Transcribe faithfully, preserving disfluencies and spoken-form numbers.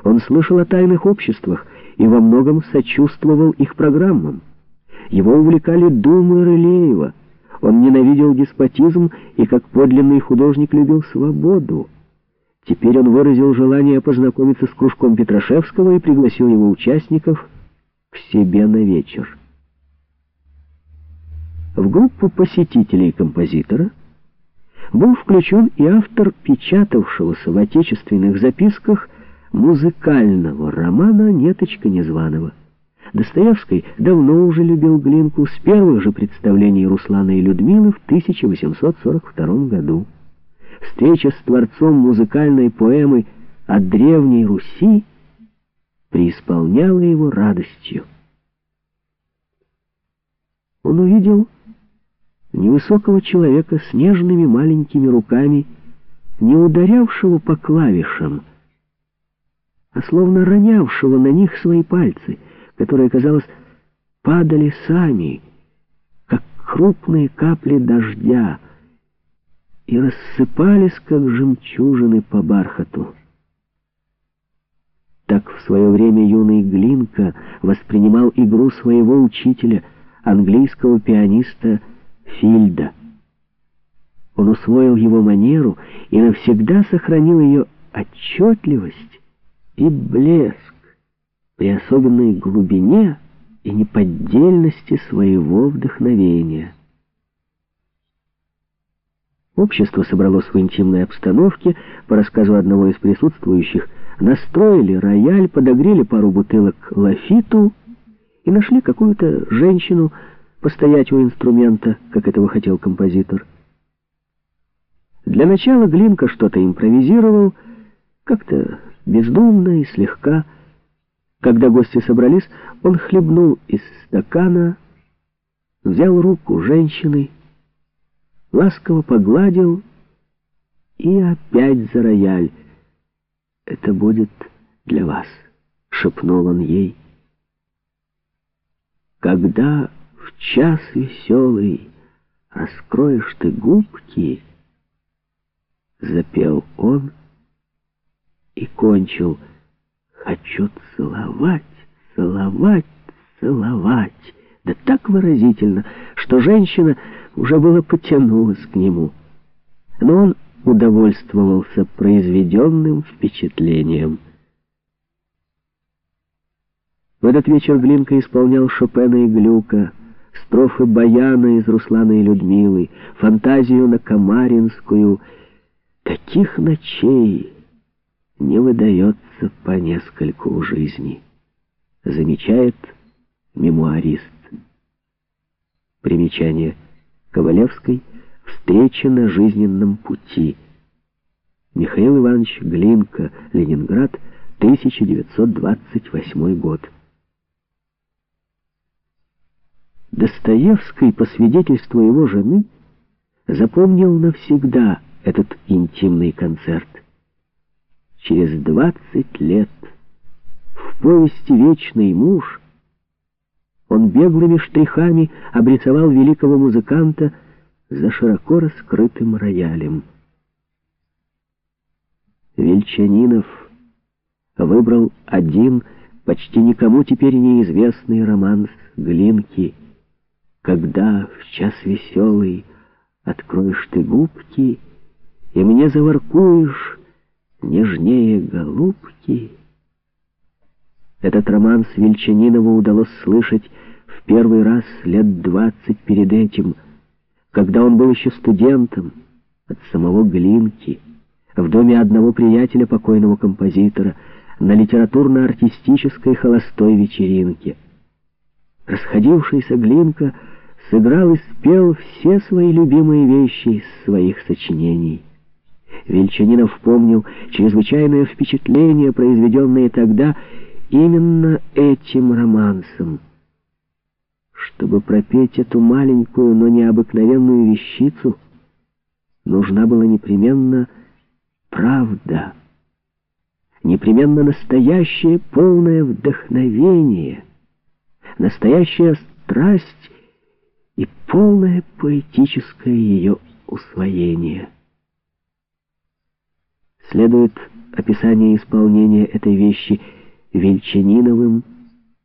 Он слышал о тайных обществах и во многом сочувствовал их программам. Его увлекали думы Рылеева. Он ненавидел деспотизм и, как подлинный художник, любил свободу. Теперь он выразил желание познакомиться с кружком Петрашевского и пригласил его участников к себе на вечер. В группу посетителей композитора был включен и автор печатавшегося в отечественных записках музыкального романа «Неточка Незваного». Достоевский давно уже любил Глинку с первых же представлений Руслана и Людмилы в тысяча восемьсот сорок втором году. Встреча с творцом музыкальной поэмы о Древней Руси преисполняла его радостью. Он увидел невысокого человека с нежными маленькими руками, не ударявшего по клавишам, а словно ронявшего на них свои пальцы, которые, казалось, падали сами, как крупные капли дождя, и рассыпались, как жемчужины по бархату. Так в свое время юный Глинка воспринимал игру своего учителя, английского пианиста Фильда. Он усвоил его манеру и навсегда сохранил ее отчетливость и блеск при особенной глубине и неподдельности своего вдохновения. Общество собралось в интимной обстановке. По рассказу одного из присутствующих, настроили рояль, подогрели пару бутылок лафиту и нашли какую-то женщину постоять у инструмента, как этого хотел композитор. Для начала Глинка что-то импровизировал, как-то бездумно и слегка. Когда гости собрались, он хлебнул из стакана, взял руку женщины, ласково погладил и опять за рояль. «Это будет для вас», — шепнул он ей. «Когда в час веселый раскроешь ты губки», — запел он и кончил: «Хочу целовать, целовать, целовать». Да так выразительно, что женщина уже было потянулась к нему. Но он удовольствовался произведенным впечатлением. В этот вечер Глинка исполнял Шопена и Глюка, строфы баяна из Руслана и Людмилы, фантазию на Камаринскую. Таких ночей не выдается по нескольку в жизни, замечает мемуарист. Примечание. Ковалевской. Встреча на жизненном пути. Михаил Иванович Глинка. Ленинград. тысяча девятьсот двадцать восьмой год. Достоевский, по свидетельству его жены, запомнил навсегда этот интимный концерт. Через двадцать лет в повести «Вечный муж» он беглыми штрихами обрисовал великого музыканта за широко раскрытым роялем. Вельчанинов выбрал один, почти никому теперь неизвестный романс Глинки. «Когда в час веселый откроешь ты губки и мне заворкуешь нежнее голубки». Этот романс Вельчанинову удалось слышать в первый раз лет двадцать перед этим, когда он был еще студентом, от самого Глинки, в доме одного приятеля покойного композитора, на литературно-артистической холостой вечеринке. Расходившийся Глинка сыграл и спел все свои любимые вещи из своих сочинений. Вельчанинов помнил чрезвычайное впечатление, произведенное тогда именно этим романсом. Чтобы пропеть эту маленькую, но необыкновенную вещицу, нужна была непременно правда, непременно настоящее полное вдохновение, настоящая страсть и полное поэтическое ее усвоение. Следует описание исполнения этой вещи Вельчаниновым